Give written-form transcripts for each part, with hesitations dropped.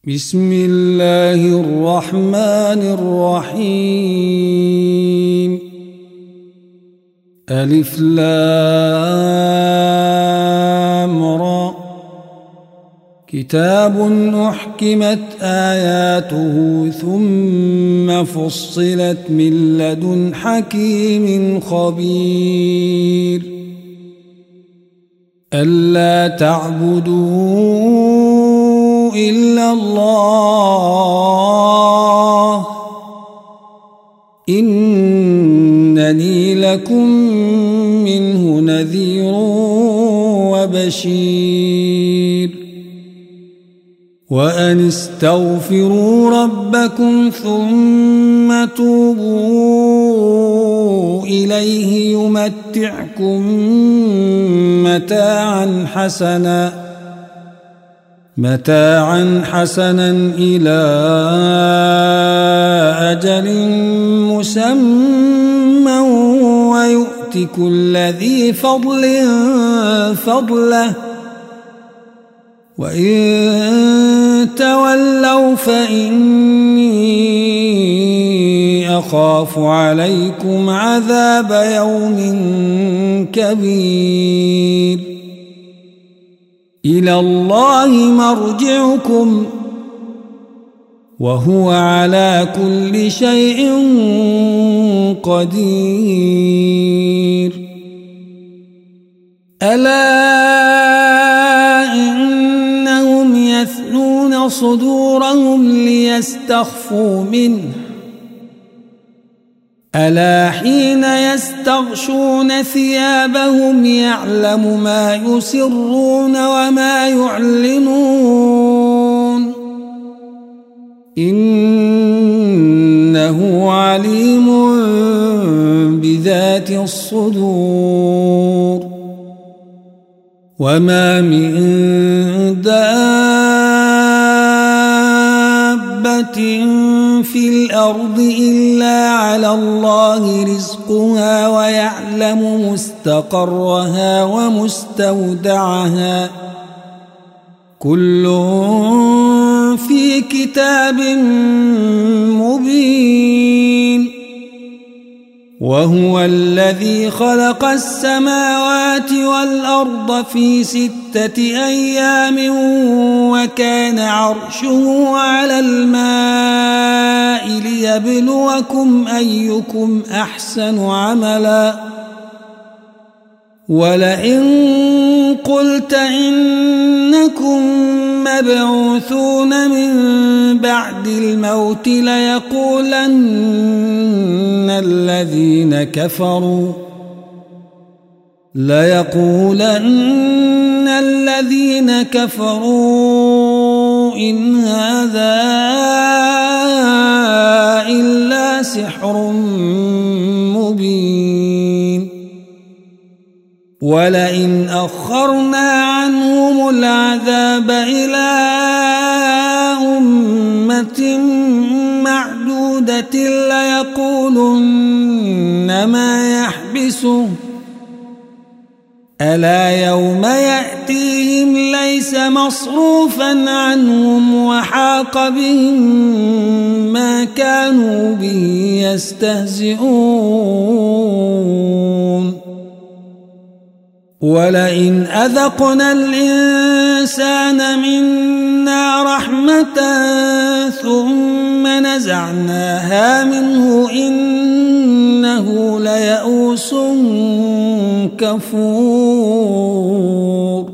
بسم الله الرحمن الرحيم. ألف لام را. كتاب أحكمت آياته ثم فصلت من لدن حكيم خبير. ألا تعبدوا إلا الله إنني لكم منه نذير وبشير. وأن استغفروا ربكم ثم توبوا إليه يمتعكم متاعا حسنا إلى أجل مسمى ويؤت كل ذي فضل فضله وإن تولوا فإني أخاف عليكم عذاب يوم كبير. إلى الله مرجعكم وهو على كل شيء قدير. ألا إنهم يثنون صدورهم ليستخفوا منه ألا حين يستغشون ثيابهم يعلم ما يسرون وما يعلنون إنه عليم بذات الصدور. وما من دابة في الأرض إلا على الله رزقها ويعلم مستقرها ومستودعها كل في كتاب مبين. وهو الذي خلق السماوات والأرض في 6 أيام وكان عرشه على الماء ليبلوكم أيكم أحسن عملا. ولئن قلت إنكم مبعوثون من بعد الموت ليقولن الذين كفروا إن هذا إلا سحر مبين. ولئن أخرنا عنهم العذاب إلى أمة معدودة ليقولن ما يحبسه ألا يوم يأتيهم ليس مصروفا عنهم وحاق بهم ما كانوا به يستهزئون. ولئن أذقنا الإنسان منا رحمة ثم نزعناها منه إنه ليئوس كفور.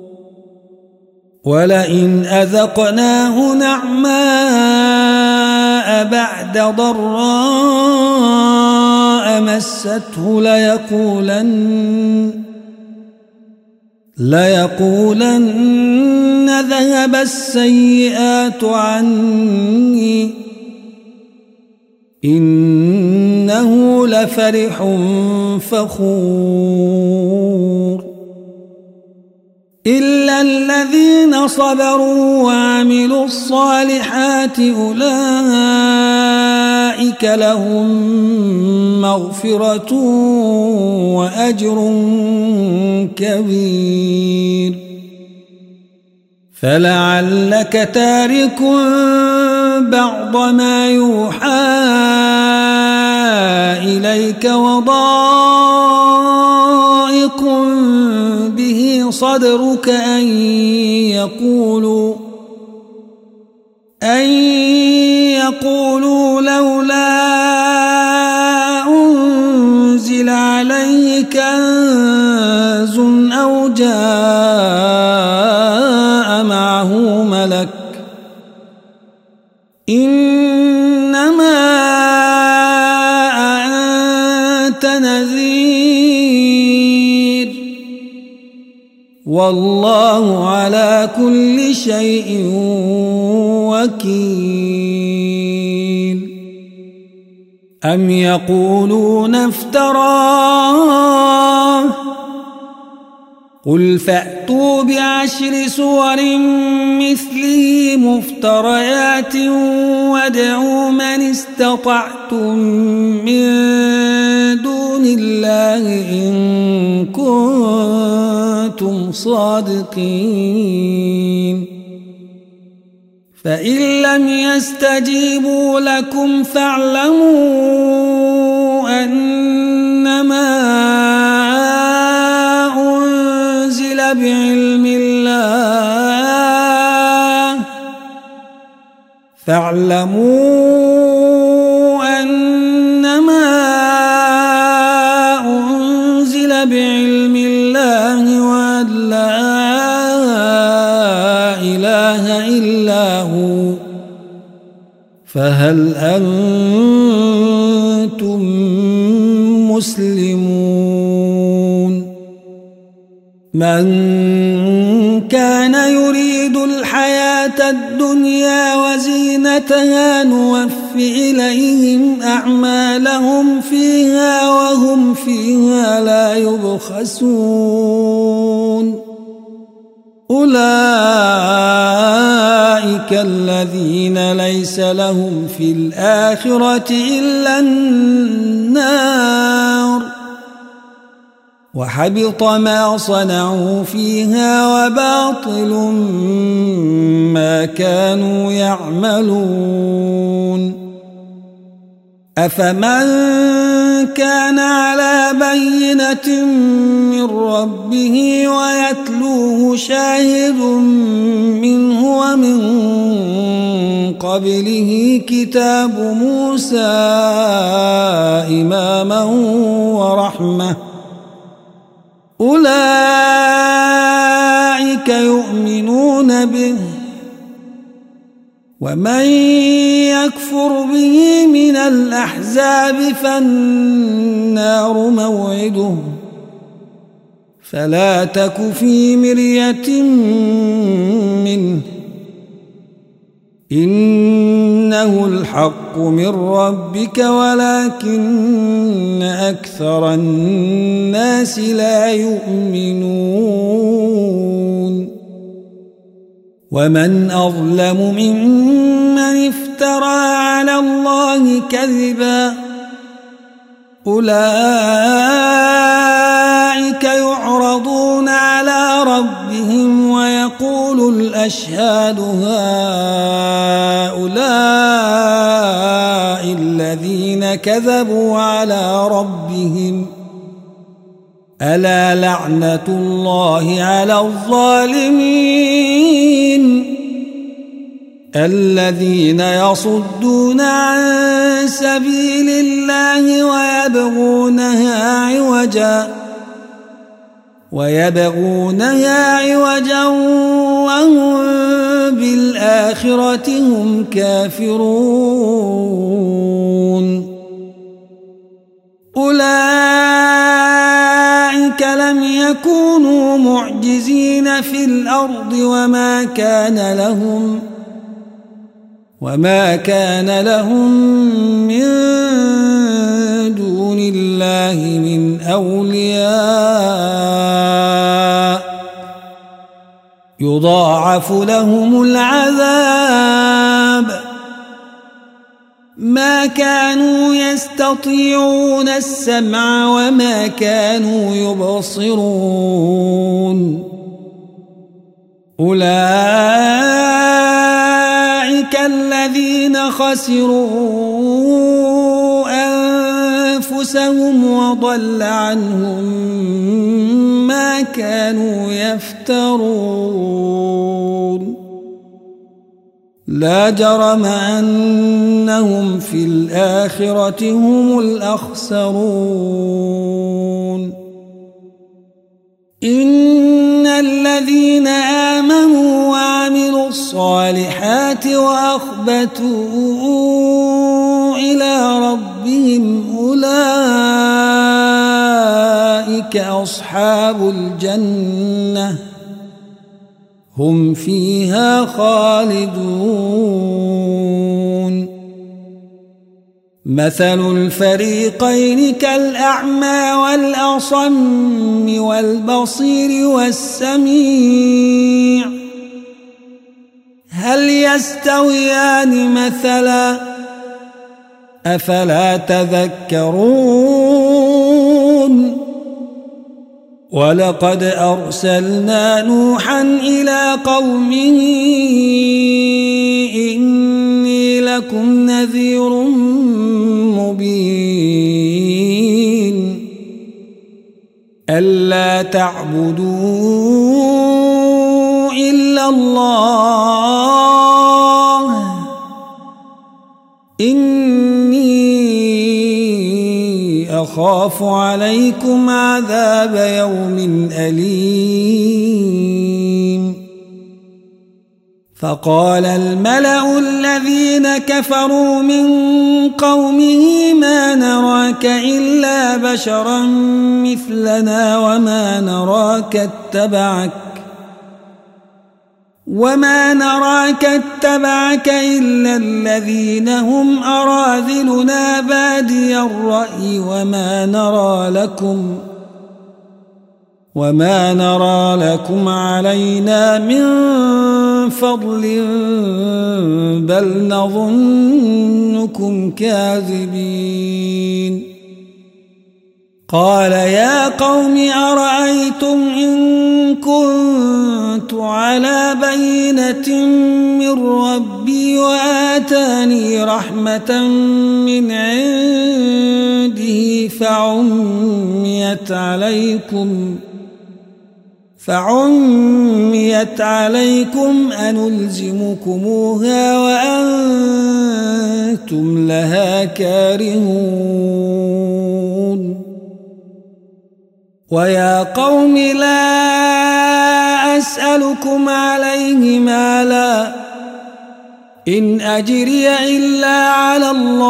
ولئن أذقناه نعماء بعد ضراء مسته ليقولن ذهب السيئات عني إنه لفرح فخور. إلا الذين صبروا وعملوا الصالحات أولئك لهم مغفرة وأجر كبير. فلعلك تارك بعض ما يوحى إليك وضائق به صدرك أن يقولوا لولا أنزل عليه كنز أو جاء معه ملك إنما أنت نذير والله على كل شيء وكيل أم يقولون افتراه قل فأتوا بعشر سور مثله مفتريات وادعوا من استطعتم من دون الله إن كنتم صادقين فإن لم يستجيبوا لكم فاعلموا أنما أنزل بعلم الله وأن لا إله إلا هو فهل أنتم مسلمون من كان يريد الحياة الدنيا وزينتها نوف إليهم أعمالهم فيها وهم فيها لا يبخسون أولئك الذين ليس لهم في الآخرة إلا النار وحبط ما صنعوا فيها وباطل ما كانوا يعملون أفمن كان على بينة من ربه ويتلوه شاهد منه ومن قبله كتاب موسى إماما ورحمة أولئك يؤمنون به ومن يكفر به من الأحزاب فالنار موعده فلا تك في مرية منه إنه الحق من ربك ولكن أكثر الناس لا يؤمنون ومن أظلم ممن افترى على الله كذبا أولئك يعرضون على ربهم ويقول الأشهاد هؤلاء الذين كذبوا على ربهم ألا لعنة الله على الظالمين الذين يصدون عن سبيل الله ويبغونها عوجا وهم بالآخرة هم كافرون أولئك لم يكونوا معجزين في الأرض وما كان لهم من دون الله من أولياء يضاعف لهم العذاب ما كانوا يستطيعون السمع وما كانوا يبصرون أولئك الذين خسروا أنفسهم وضل عنهم ما كانوا يفترون لا جرم أنهم في الآخرة هم الأخسرون إن الذين آمنوا وعملوا الصالحات وأخبتوا إلى ربهم أولئك أصحاب الجنة هم فيها خالدون مثل الفريقين كالأعمى والأصم والبصير والسميع هل يستويان مثلا أفلا تذكرون ولقد أرسلنا نوحا إلى قومه إني لكم نذير مبين ألا تعبدوا إلا الله إني أخاف عليكم عذاب يوم أليم فقال الملأ الذين كفروا من قومه ما نراك إلا بشرا مثلنا وما نراك اتبعك إلا الذين هم أراذلنا بادي الرأي وما نرى لكم علينا من فضل بل نظنكم كاذبين قال يا قوم أرأيتم إن كنت على بينة من ربي وآتاني رحمة من عنده فعميت عليكم أنلزمكموها وأنتم لها كارهون ويا قوم لا أسألكم عليه مالا إن أجري إلا على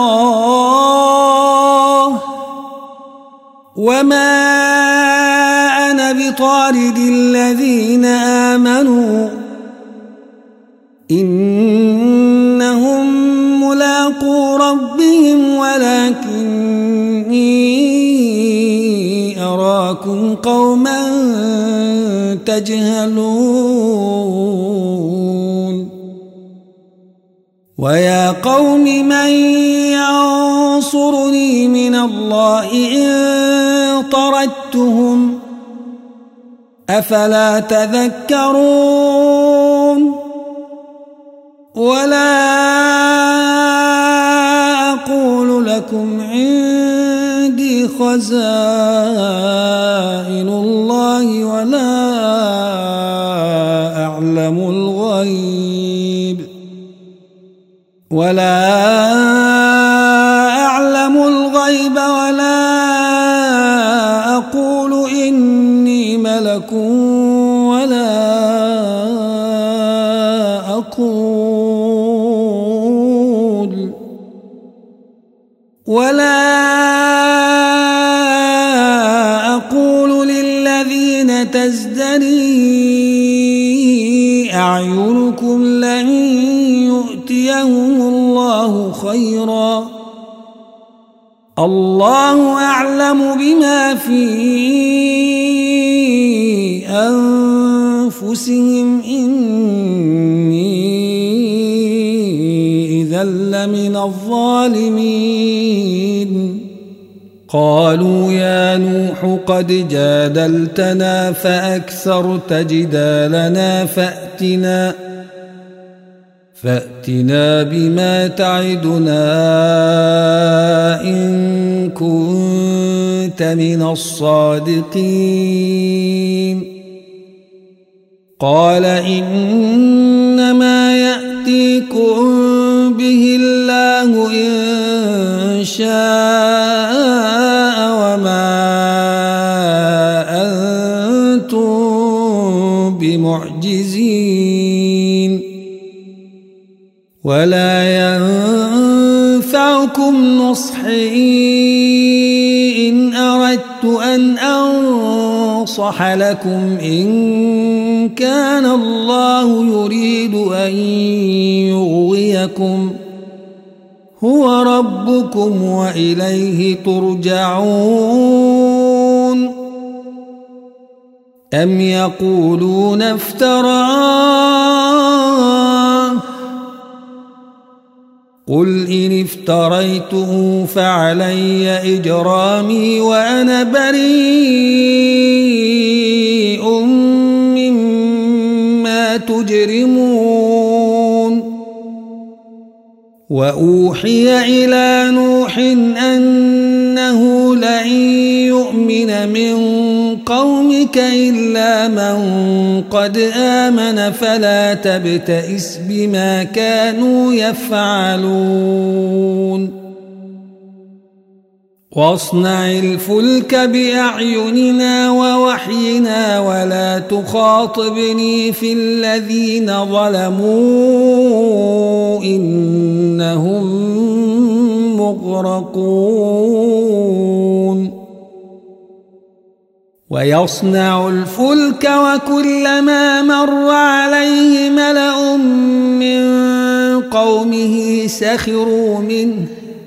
الله وما أنا بطارد الذين آمنوا إنهم ملاقو ربهم ولكني أراكم قوما تجهلون ويا قوم من ينصرني من الله إن طردتهم أفلا تذكرون ولا أقول لكم عندي خزائن الله ولا أعلم الغيب ولا أقول إني ملك ولا أقول للذين تزدري أعينكم لن يؤتيهم الله خيرا الله أعلم بما في أنفسهم إني إذا لمن الظالمين قالوا يا نوح قد جادلتنا فأكثرت جدالنا فأتنا بما تعدنا إن كنت من الصادقين قال إنما يأتيكم به الله إن شاء وما أنتم بمعجزين ولا ينفعكم نصحي إن أردت أن أنصح لكم إن كان الله يريد أن يغويكم هو ربكم وإليه ترجعون أم يقولون افتراه قل إن افتريته فعلي إجرامي وأنا بريء مما تجرمون وأوحي إلى نوح أنه لن يؤمن من قومك إلا من قد آمن فلا تبتئس بما كانوا يفعلون واصنع الفلك بأعيننا ووحينا ولا تخاطبني في الذين ظلموا إنهم مغرقون ويصنع الفلك وكلما مر عليه ملأ من قومه سخروا منه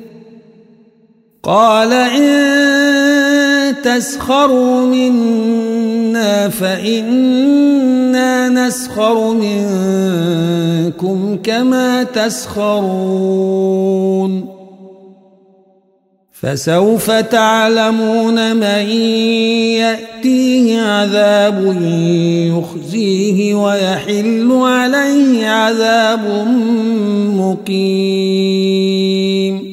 قال إن تسخروا منا فإنا نسخر منكم كما تسخرون فسوف تعلمون من يأتيه عذاب يخزيه ويحل عليه عذاب مقيم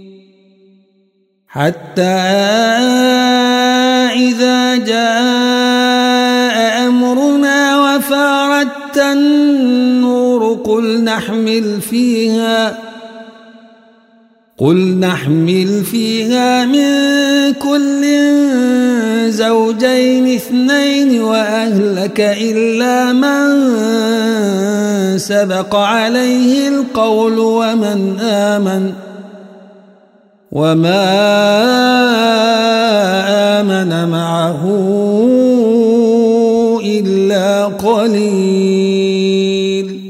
حتى إذا جاء أمرنا وفارت النور قل نحمل فيها من كل زوجين اثنين وأهلك إلا من سبق عليه القول وما آمن معه إلا قليل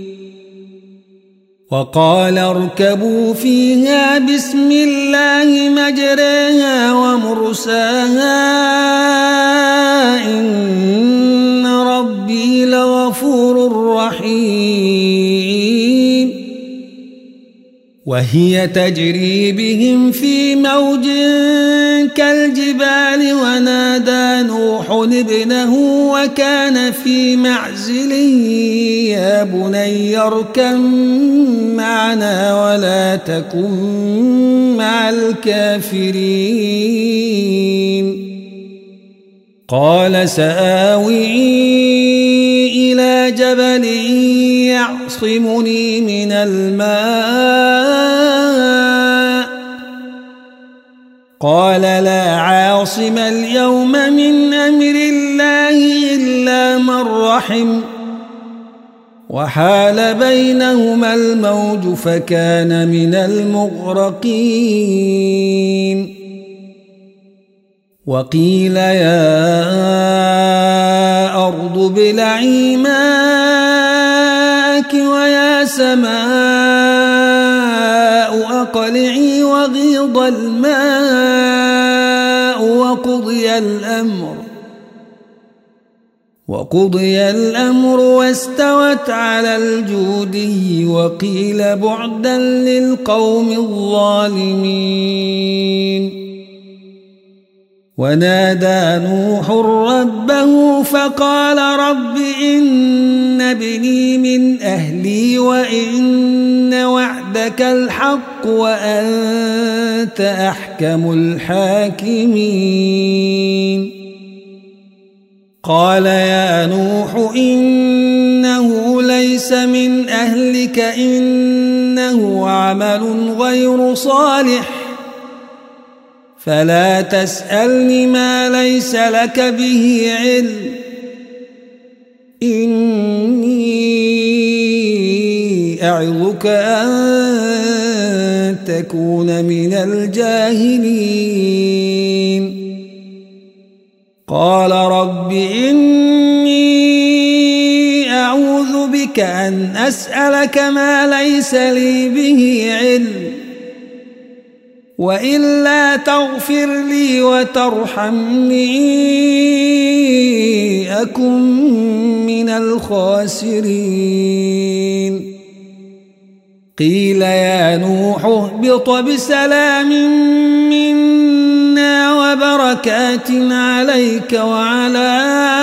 وقال اركبوا فيها بسم الله مجريها ومرساها إن ربي لغفور رحيم وهي تجري بهم في موج كالجبال ونادى نوح ابنه وكان في معزل يا بني اركب معنا ولا تكن مع الكافرين قال سآوي إلى جبل يعصمني من الماء قال لا عاصم اليوم من أمر الله إلا من رحم وحال بينهما الموج فكان من المغرقين وقيل يا أرض ابلعي ماءك ويا سماء أقلعي وغيض الماء وقضي الأمر واستوت على الجودي وقيل بعدا للقوم الظالمين ونادى نوح ربه فقال رب إن ابني من أهلي وإن وعدك الحق وأنت أحكم الحاكمين قال يا نوح إنه ليس من أهلك إنه عمل غير صالح فلا تسألني ما ليس لك به علم إني أعظك أن تكون من الجاهلين قال رب إني أعوذ بك أن أسألك ما ليس لي به علم وإلا تغفر لي وترحمني أكن من الخاسرين قيل يا نوح اهبط بسلام منا وبركات عليك وعلى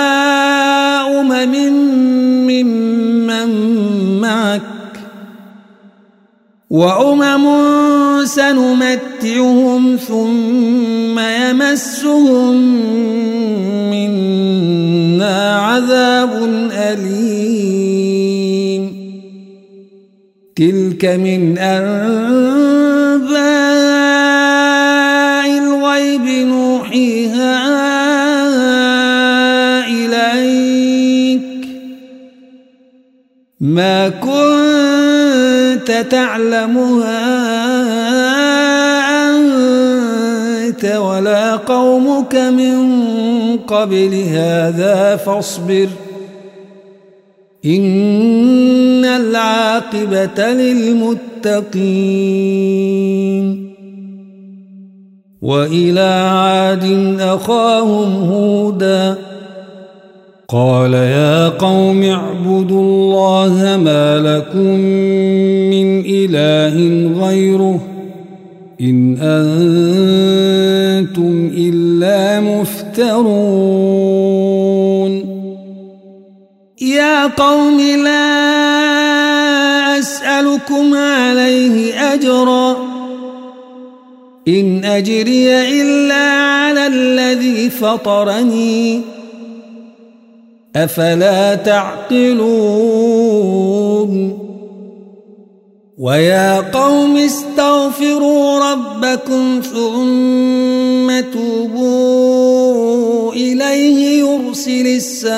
ممن معك وأمم سنمتعهم ثم يمسهم منا عذاب أليم تلك من أنباء الغيب نوحيها إليك ما كنت تعلمها أنت ولا قومك من قبل هذا فاصبر إن العاقبة للمتقين وإلى عاد أخاهم هودا قال يا قوم اعبدوا الله ما لكم من إله غيره إن أنتم إلا مفترون يا قوم لا أسألكم عليه أجرا إن أجري إلا على الذي فطرني أفلا تعقلون ويا قوم استغفروا ربكم ثم توبوا إليه يرسل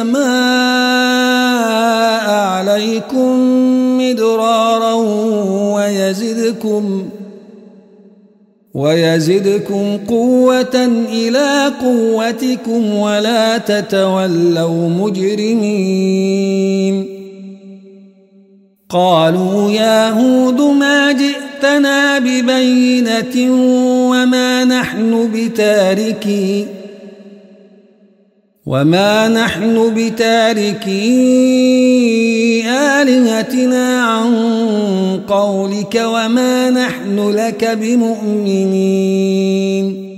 السماء عليكم مدرارا ويزدكم قوة إلى قوتكم ولا تتولوا مجرمين قالوا يا هود ما جئتنا ببينة وما نحن بتاركي آلهتنا عن قولك وما نحن لك بمؤمنين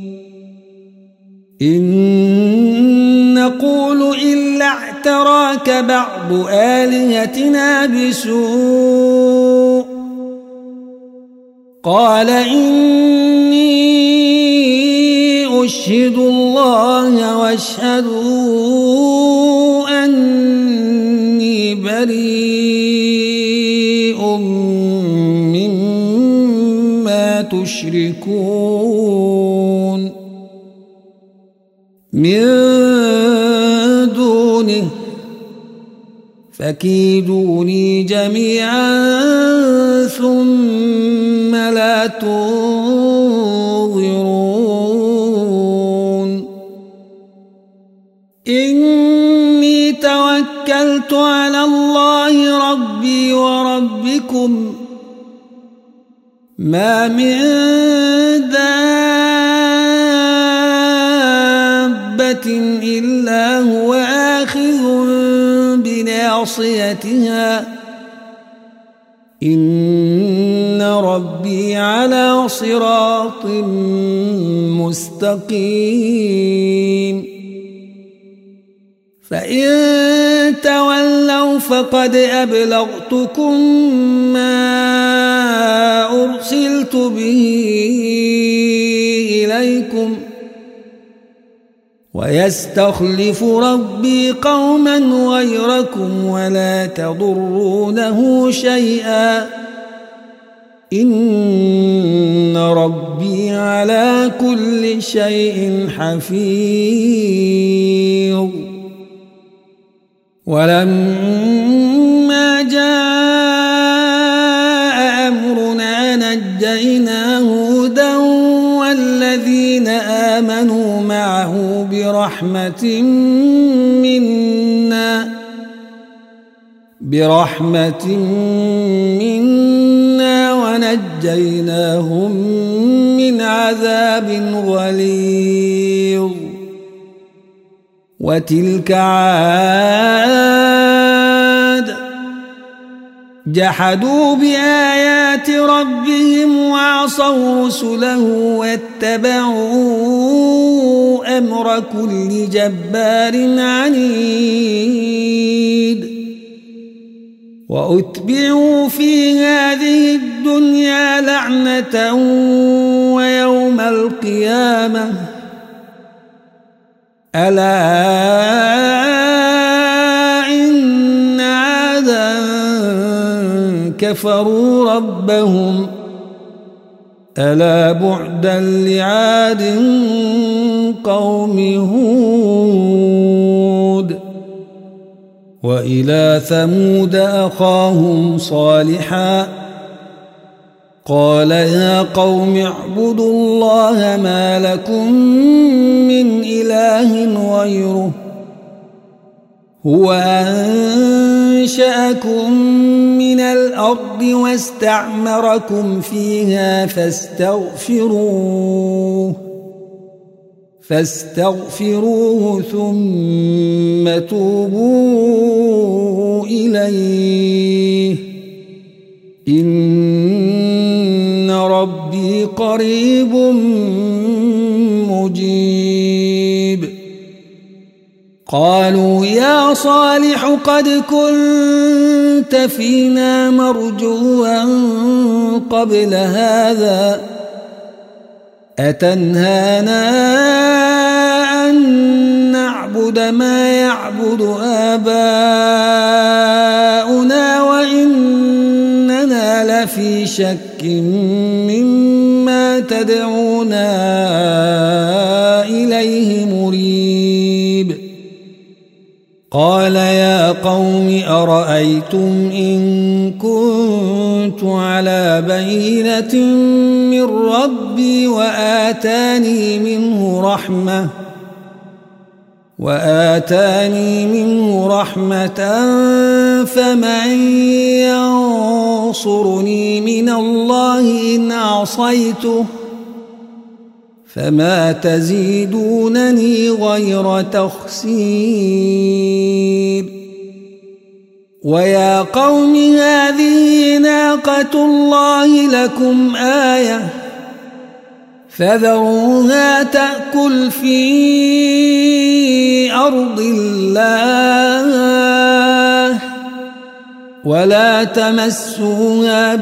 إن نقول إلا اعتراك بعض آلهتنا بسوء قال إني أشهد الله واشهدوا أني بريء مما تشركون من دونه فكيدوني جميعا ثم لا تنظرون إني توكلت على الله ربي وربكم ما من دابة إلا هو آخذ بناصيتها إن ربي على صراط مستقيم فإن تولوا فقد أبلغتكم ما أرسلت به إليكم ويستخلف ربي قوما غيركم ولا تضرونه شيئا إن ربي على كل شيء حفيظ ولما جاء أمرنا نجينا هودا والذين آمنوا معه برحمة منا ونجيناهم من عذاب غليظ وتلك عاد جحدوا بآيات ربهم وعصوا رسله واتبعوا أمر كل جبار عنيد وأتبعوا في هذه الدنيا لعنة ويوم القيامة ألا إن عادا كفروا ربهم ألا بعدا لعاد قوم هود وإلى ثمود أخاهم صالحا قال يا قوم اعبدوا الله ما لكم من إله غيره هو أنشأكم من الأرض واستعمركم فيها فاستغفروه ثم توبوا إليه إن ربي قريب مجيب قالوا يا صالح قد كنت فينا مرجوا قبل هذا أتنهانا أن نعبد ما يعبد آباؤنا وإننا لفي شك مما تدعونا إليه مريب قال يا قوم أرأيتم إن كنت على بينة من ربي وآتاني منه رحمة فمن ينصرني من الله إن عصيته فما تزيدونني غير تخسير ويا قوم هذه ناقة الله لكم آية فذروها تأكل في أرض الله ولا تمسوها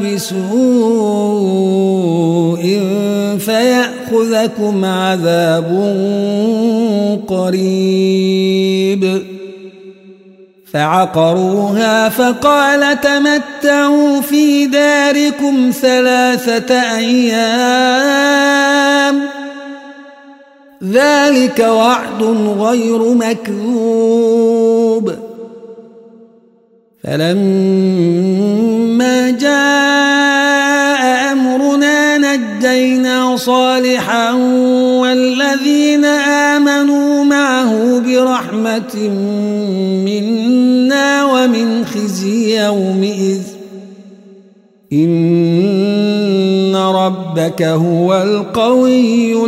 بسوء فيأخذكم عذاب قريب فعقروها فقال تمتعوا في داركم 3 أيام ذلك وعد غير مكذوب فلما جاء أمرنا نجينا صالحا والذين آمنوا معه برحمة منا ومن خزي يومئذ إن ربك هو القوي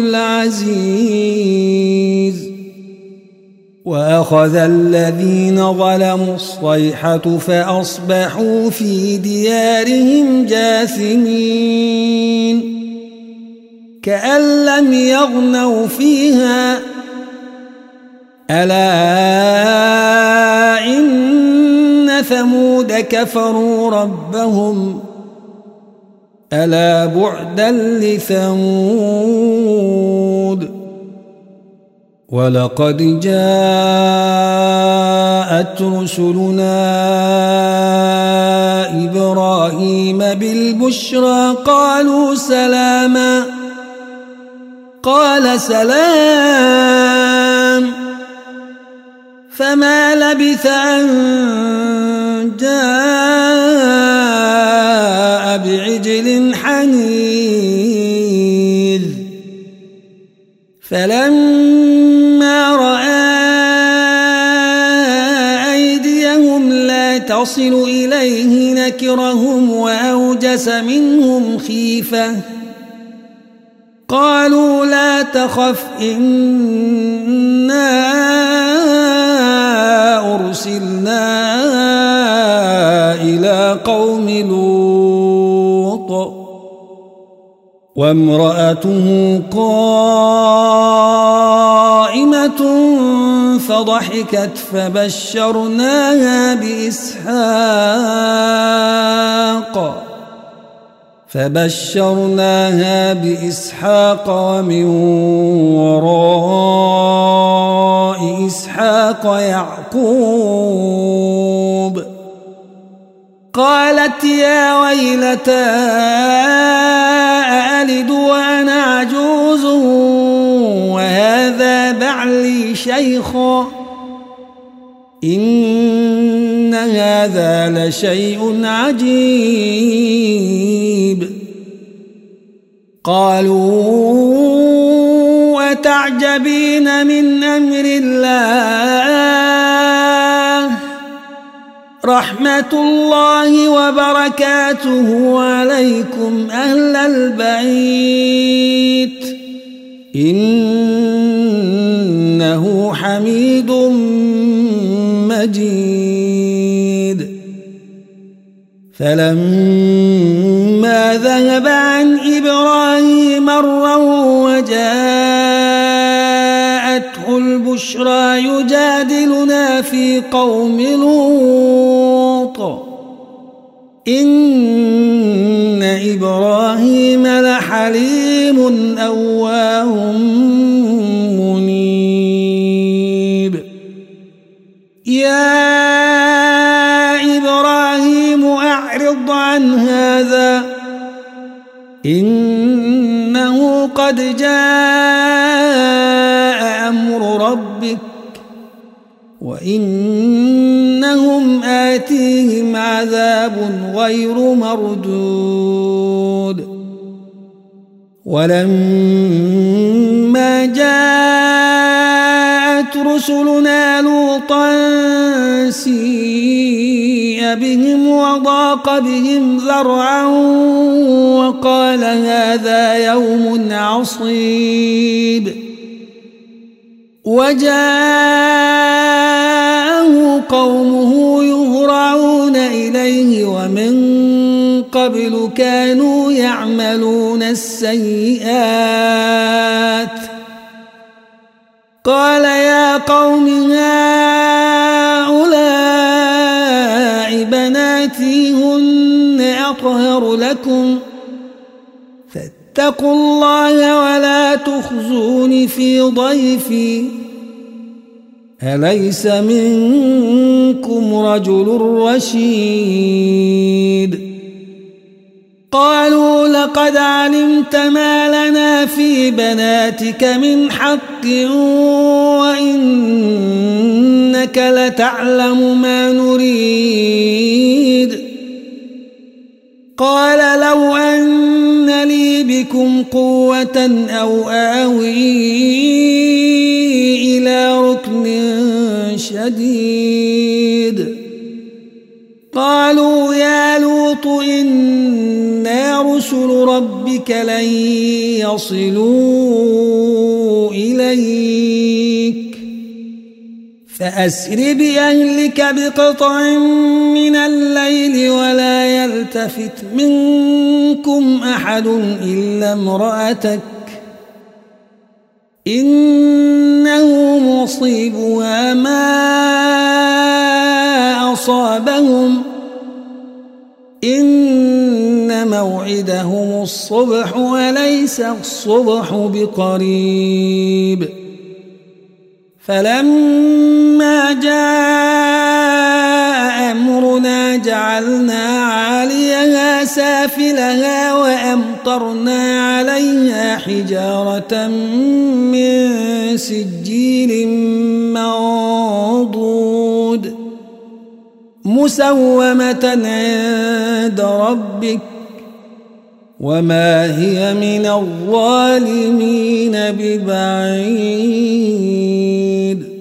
العزيز وأخذ الذين ظلموا الصيحة فأصبحوا في ديارهم جاثمين كأن لم يغنوا فيها ألا إن ثمود كفروا ربهم ألا بعدا لثمود ولقد جاءت رسلنا إبراهيم بالبشرى قالوا سلاما قال سلام فما لبث أن جاء بعجل حنيذ فلما رأى أيديهم لا تصل إليه نكرهم وأوجس منهم خيفة قالوا لا تخف إنا أرسلنا إلى قوم لوط وامرأته قائمة فضحكت فبشرناها بإسحاق ومن وراء إسحاق يعقوب قالت يا ويلتى أألد وأنا عجوز وهذا بعلي شيخا إن هذا لشيء عجيب قالوا أتعجبين من أمر الله رحمة الله وبركاته عليكم أهل البيت إنه حميد مجيد فلما ذهب عن إبراهيم الروع وجاءته البشرى يجادلنا في قوم لوط إن إبراهيم لحليم أواه منيب يا إبراهيم أعرض عن هذا إنه قد جاء أمر ربك وإنهم آتيهم عذاب غير مردود ولما جاءت رسلنا لوطا سيء بهم وضاق بهم ذرعا وقال هذا يوم عصيب وجاءه قومه يهرعون إليه ومن قبل كانوا يعملون السيئات قال يا قوم هؤلاء بناتي هن أطهر لكم فاتقوا الله ولا تخزون في ضيفي أليس منكم رجل رشيد قالوا لقد علمت ما لنا في بناتك من حق وإنك لتعلم ما نريد قال لو أن لي بكم قوة أو آوي إلى ركن شديد قالوا يا لوط إنا رسل ربك لن يصلوا إليك فأسر بأهلك بقطع من الليل ولا يلتفت منكم أحد إلا امرأتك إنه مصيبها ما أصابهم إن موعدهم الصبح وليس الصبح بقريب فلما جاء أمرنا جعلنا عاليها سافلها وأمطرنا عليها حجارة من سجيل منضود مسومة عند ربك وما هي من الظالمين ببعيد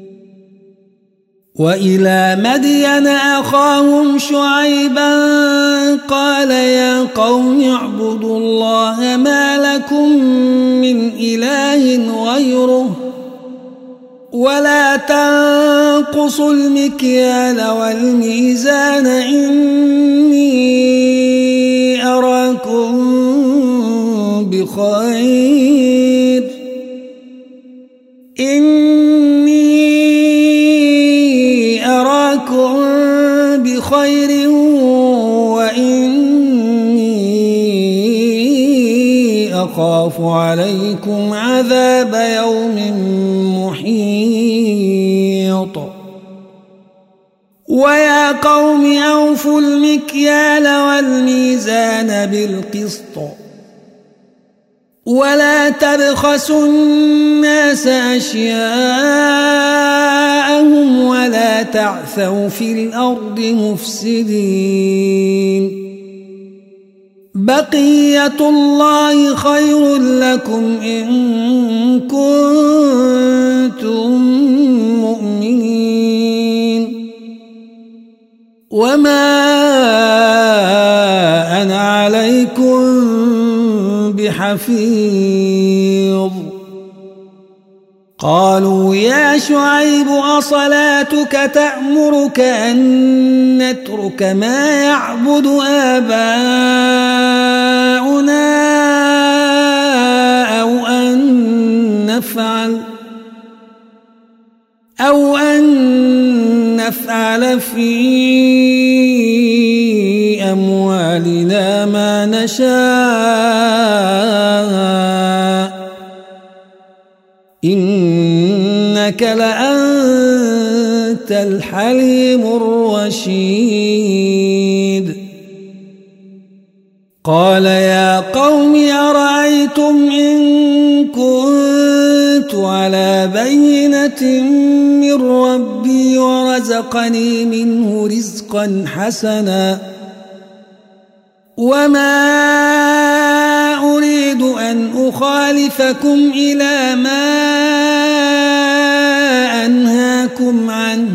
وإلى مدين أخاهم شعيبا قال يا قوم اعبدوا الله ما لكم من إله غيره ولا تنقصوا المكيال والميزان إني أراكم بخير وإني أخاف عليكم عذاب يوم محيط ويا قوم أوفوا المكيال والميزان بالقسط ولا تبخسوا الناس أشياءهم ولا تعثوا في الأرض مفسدين بقية الله خير لكم إن كنتم مؤمنين وما أنا عليكم بحفيظ قالوا يا شعيب أصلاتك تأمرك أن نترك ما يعبد آباؤنا أو أن نفعل في أموالنا ما نشاء إنك لأنت الحليم الرشيد قال يا قوم أرأيتم إن كنت على بينة من ربي ورزقني منه رزقا حسنا وما أريد أن أخالفكم إلى ما أنهاكم عنه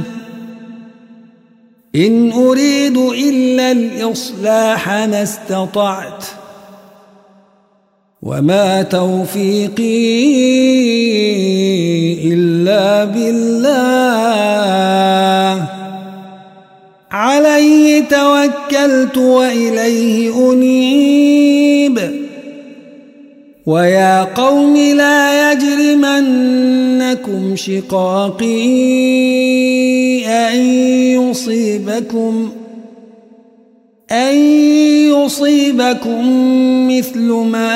إن أريد إلا الإصلاح ما استطعت وما توفيقي إلا بالله عليه توكلت وإليه أنيب ويا قوم لا يجرمنكم شقاقي أن يصيبكم مثل ما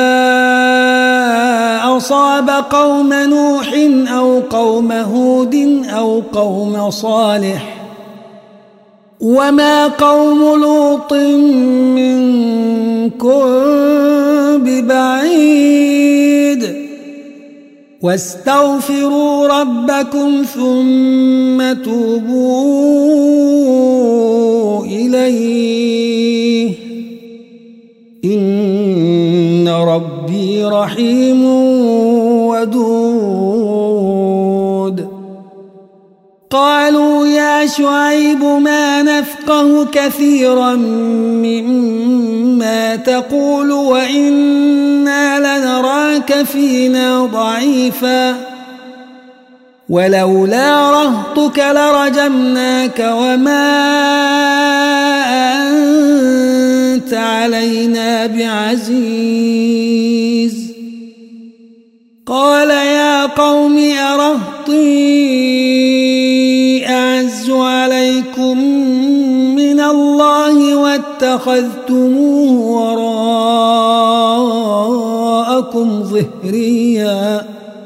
أصاب قوم نوح أو قوم هود أو قوم صالح وما قوم لوط منكم ببعيد واستغفروا ربكم ثم توبوا إليه إن ربي رحيم ودود قالوا يا شعيب ما نفقه كثيرا مما تقول وإنا لنراك فينا ضعيفا ولولا رهطك لرجمناك وما أنت علينا بعزيز قال يا قوم أرهطي أعز عليكم من الله واتخذتموه وراءكم ظهريا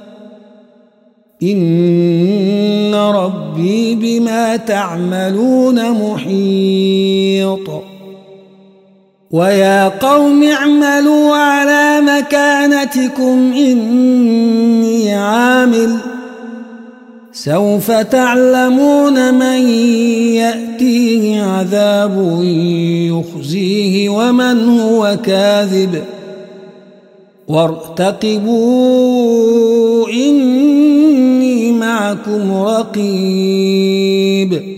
إن ربي بما تعملون محيط ويا قوم اعملوا على مكانتكم إني عامل سوف تعلمون من يأتيه عذاب يخزيه ومن هو كاذب وارتقبوا إني معكم رقيب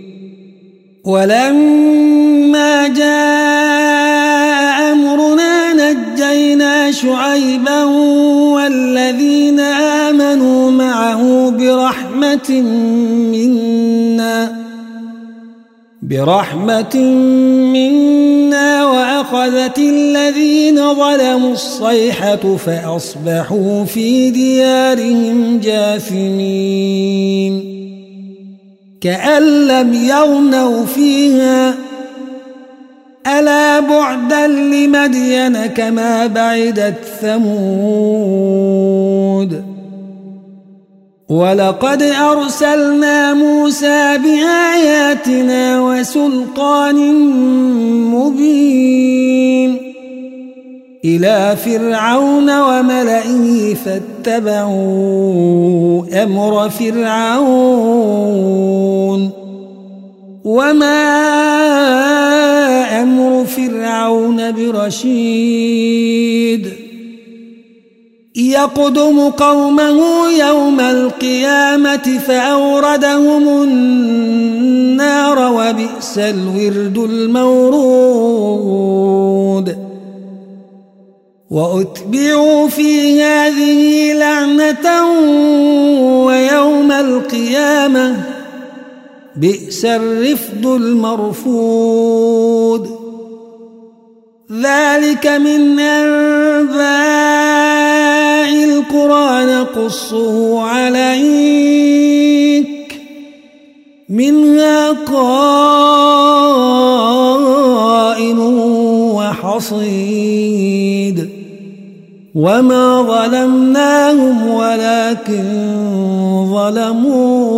ولما جاء أمرنا نجينا شعيبا والذين آمنوا معه برحمة منا وأخذت الذين ظلموا الصيحة فأصبحوا في ديارهم جاثمين كأن لم يغنوا فيها ألا بعدا لمدين كما بعدت ثمود ولقد أرسلنا موسى بآياتنا وسلطان مبين إلى فرعون وملئه فاتبعوا أمر فرعون وما أمر فرعون برشيد يقدم قومه يوم القيامة فأوردهم النار وبئس الورد المورود وأتبعوا في هذه لعنة ويوم القيامة بئس الرفد المرفود ذلك من أنباء القرى نقصه عليك منها قائم وحصيد وما ظلمناهم ولكن ظلموا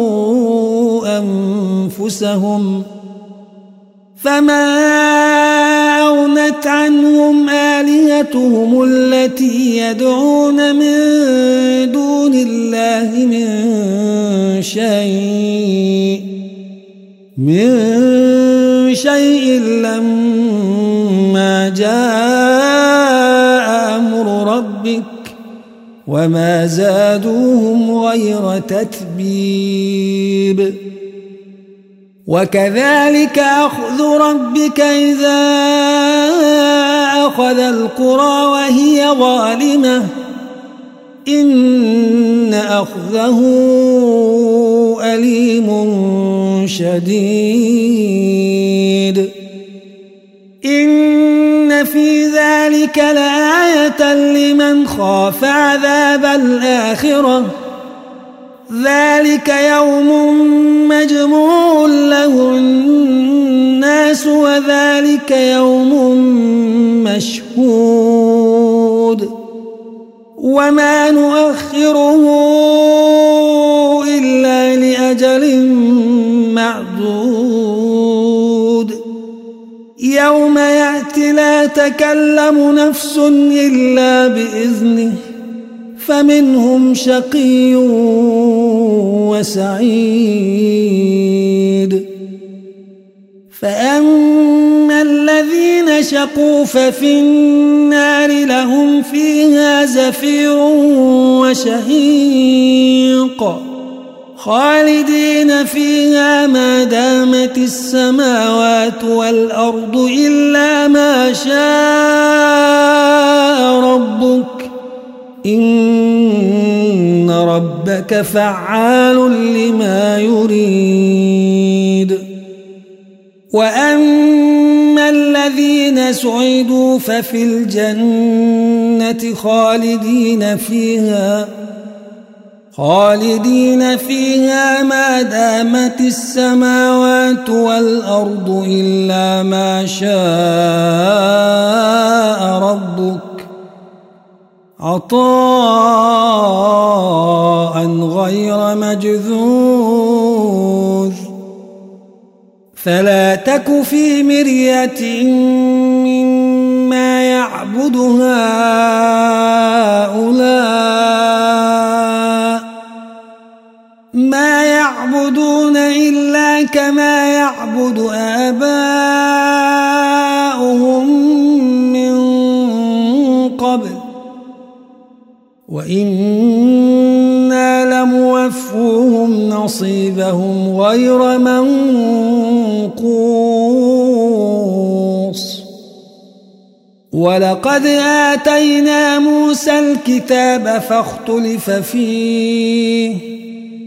أنفسهم فما أغنت عنهم آلهتهم التي يدعون من دون الله من شيء لما جاء أمر ربك وما زادوهم غير تتبيب وكذلك أخذ ربك إذا أخذ القرى وهي ظالمة إن أخذه أليم شديد إن في ذلك لآية لمن خاف عذاب الآخرة ذلك يوم مجموع له الناس وذلك يوم مشهود وما نؤخره إلا لأجل معدود يوم يأتي لا تكلم نفس إلا بإذنه فمنهم شقي وسعيد فأما الذين شقوا ففي النار لهم فيها زفير وشهيق خالدين فيها ما دامت السماوات والأرض إلا ما شاء ربك إن ربك فعال لما يريد وأما الذين الذين سعدوا ففي الجنة خالدين فيها ما دامت السماوات والأرض إلا ما شاء ربك عطاء غير مجذوذ فلا تك في مرية مما يعبد هؤلاء ما يعبدون إلا كما يعبد آباؤهم من قبل وإنا لموفوهم نصيبهم غير منقوص ولقد آتينا موسى الكتاب فاختلف فيه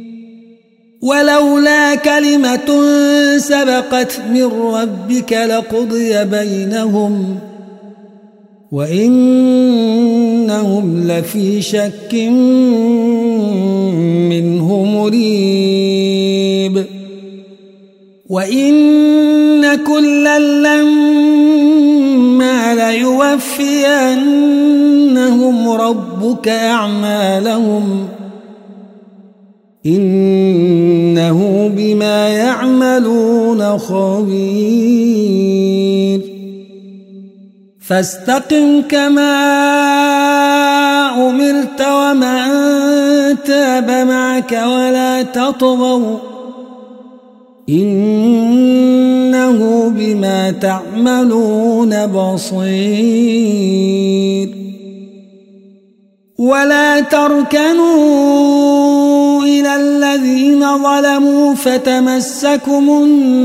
ولولا كلمة سبقت من ربك لقضي بينهم وإنهم لفي شك منه مريب وإن كلا لما ليوفينهم ربك أعمالهم إنه بما يعملون خبير فاستقم كما أمرت ومن تاب معك ولا تطغوا إنه بما تعملون بصير ولا تركنوا إلى الذين ظلموا فتمسكم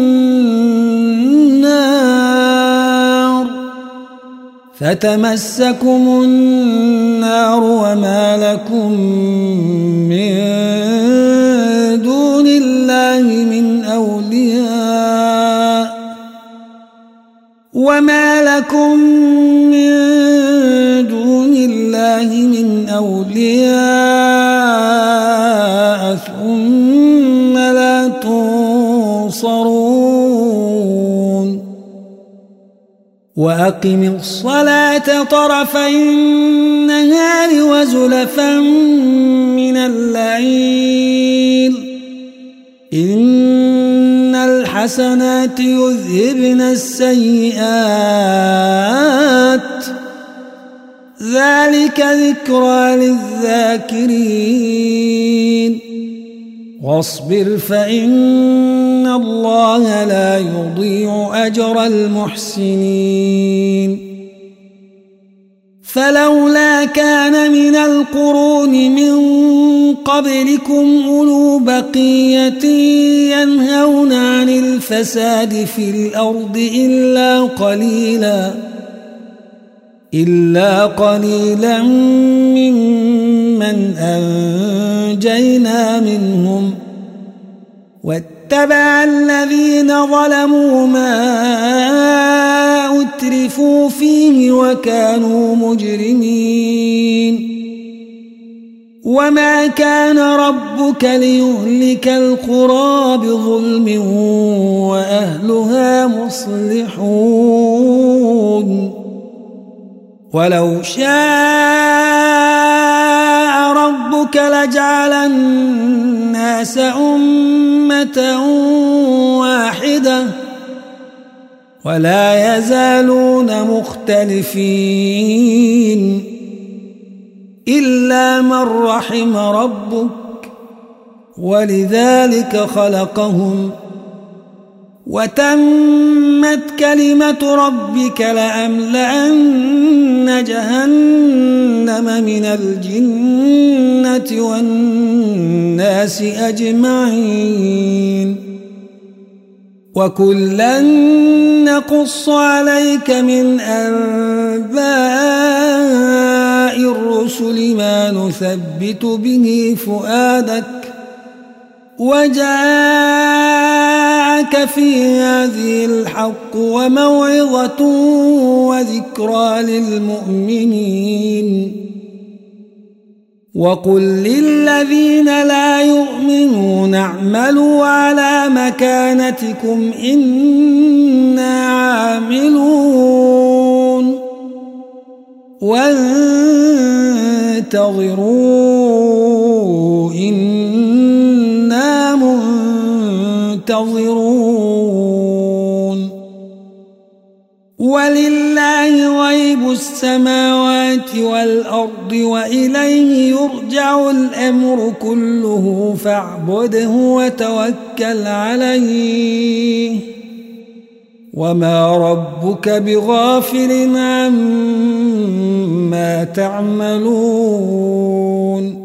النار وما لكم من دون الله من أولياء ثم لا تنصرون وأقم الصلاة طرفي النهار وزلفا من الليل إن الحسنات يذهبن السيئات ذلك ذكرى للذاكرين واصبر فإن الله لا يضيع أجر المحسنين فلولا كان من القرون من قبلكم أولو بقية ينهون عن الفساد في الأرض إلا قليلا ممن أنجينا منهم واتبع الذين ظلموا ما أترفوا فيه وكانوا مجرمين وما كان ربك ليهلك القرى بظلم وأهلها مصلحون ولو شاء ربك لجعل الناس أمة واحدة ولا يزالون مختلفين إلا من رحم ربك ولذلك خلقهم وتمت كلمة ربك لأملأن جهنم من الجنة والناس أجمعين وكلا نقص عليك من أنباء الرسل ما نثبت به فؤادك وجاءك جاءك في هذه الحق وموعظة وذكرى للمؤمنين وقل للذين لا يؤمنون اعملوا على مكانتكم إنا عاملون وانتظروا إنا منتظرون ولله غيب السماوات والأرض وإليه يرجع الأمر كله فاعبده وتوكل عليه وما ربك بغافل عما تعملون